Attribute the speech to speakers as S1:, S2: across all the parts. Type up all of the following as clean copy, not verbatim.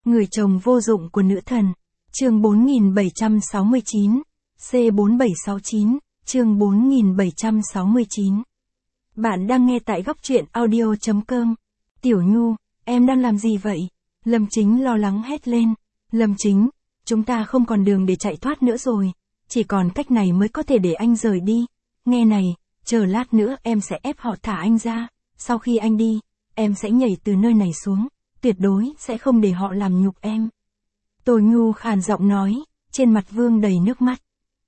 S1: Người chồng vô dụng của nữ thần. Chương 4769, C4769, chương 4769. Bạn đang nghe tại góc truyện audio.com. Tiểu Nhu, em đang làm gì vậy? Lâm Chính lo lắng hét lên. Lâm Chính, chúng ta không còn đường để chạy thoát nữa rồi. Chỉ còn cách này mới có thể để anh rời đi. Nghe này, chờ lát nữa em sẽ ép họ thả anh ra. Sau khi anh đi, em sẽ nhảy từ nơi này xuống. Tuyệt đối sẽ không để họ làm nhục em. Tô Nhu khàn giọng nói, trên mặt vương đầy nước mắt.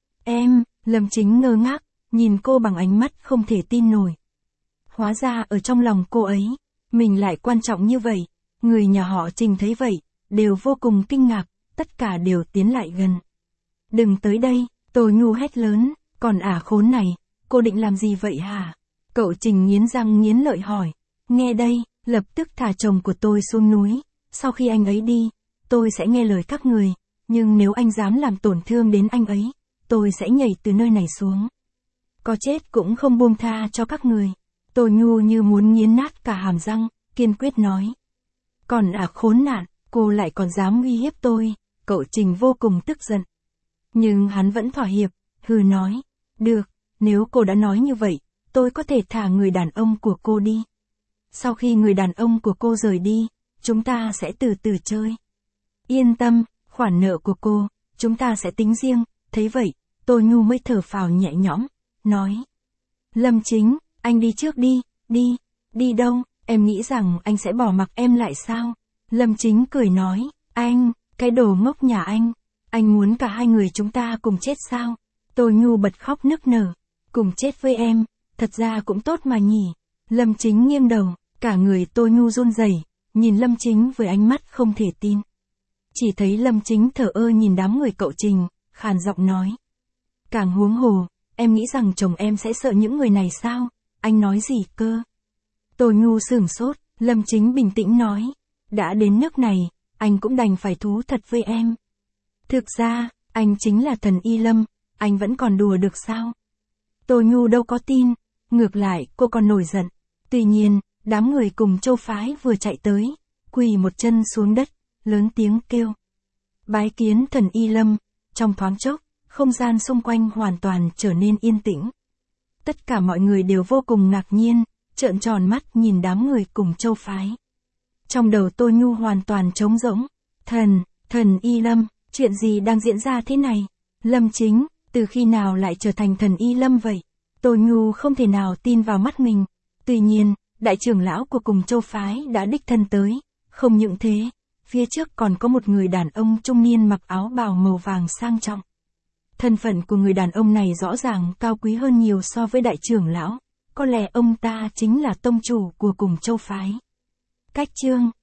S1: Em, Lâm Chính ngơ ngác, nhìn cô bằng ánh mắt không thể tin nổi. Hóa ra ở trong lòng cô ấy, mình lại quan trọng như vậy. Người nhà họ Trình thấy vậy, đều vô cùng kinh ngạc, tất cả đều tiến lại gần. Đừng tới đây, Tô Nhu hét lớn, còn khốn này, cô định làm gì vậy hả? Cậu Trình nghiến răng nghiến lợi hỏi. Nghe đây, lập tức thả chồng của tôi xuống núi, sau khi anh ấy đi, tôi sẽ nghe lời các người, nhưng nếu anh dám làm tổn thương đến anh ấy, tôi sẽ nhảy từ nơi này xuống. Có chết cũng không buông tha cho các người. Tô Nhu như muốn nghiến nát cả hàm răng, kiên quyết nói. Còn khốn nạn, cô lại còn dám uy hiếp tôi, cậu Trình vô cùng tức giận. Nhưng hắn vẫn thỏa hiệp, hừ nói, được, nếu cô đã nói như vậy, tôi có thể thả người đàn ông của cô đi. Sau khi người đàn ông của cô rời đi, chúng ta sẽ từ từ chơi. Yên tâm, khoản nợ của cô, chúng ta sẽ tính riêng, thấy vậy, Tô Nhu mới thở phào nhẹ nhõm, nói. Lâm Chính, anh đi trước đi, đi đâu, em nghĩ rằng anh sẽ bỏ mặc em lại sao? Lâm Chính cười nói, anh, cái đồ ngốc nhà anh muốn cả hai người chúng ta cùng chết sao? Tô Nhu bật khóc nức nở, cùng chết với em, thật ra cũng tốt mà nhỉ. Lâm Chính nghiêng đầu, cả người Tô Nhu run rẩy, nhìn Lâm Chính với ánh mắt không thể tin. Chỉ thấy Lâm Chính thở ơ nhìn đám người cậu Trình, khàn giọng nói. Càng huống hồ, em nghĩ rằng chồng em sẽ sợ những người này sao? Anh nói gì cơ? Tô Nhu sửng sốt, Lâm Chính bình tĩnh nói. Đã đến nước này, anh cũng đành phải thú thật với em. Thực ra, anh chính là thần Y Lâm, anh vẫn còn đùa được sao? Tô Nhu đâu có tin, ngược lại cô còn nổi giận. Tuy nhiên, đám người cùng Châu phái vừa chạy tới, quỳ một chân xuống đất, lớn tiếng kêu. Bái kiến thần Y Lâm, trong thoáng chốc, không gian xung quanh hoàn toàn trở nên yên tĩnh. Tất cả mọi người đều vô cùng ngạc nhiên, trợn tròn mắt nhìn đám người cùng Châu phái. Trong đầu Tô Nhu hoàn toàn trống rỗng. Thần Y Lâm, chuyện gì đang diễn ra thế này? Lâm Chính, từ khi nào lại trở thành thần Y Lâm vậy? Tô Nhu không thể nào tin vào mắt mình. Tuy nhiên, đại trưởng lão của cùng Châu phái đã đích thân tới. Không những thế, phía trước còn có một người đàn ông trung niên mặc áo bào màu vàng sang trọng. Thân phận của người đàn ông này rõ ràng cao quý hơn nhiều so với đại trưởng lão. Có lẽ ông ta chính là tông chủ của cùng Châu phái. Cách chương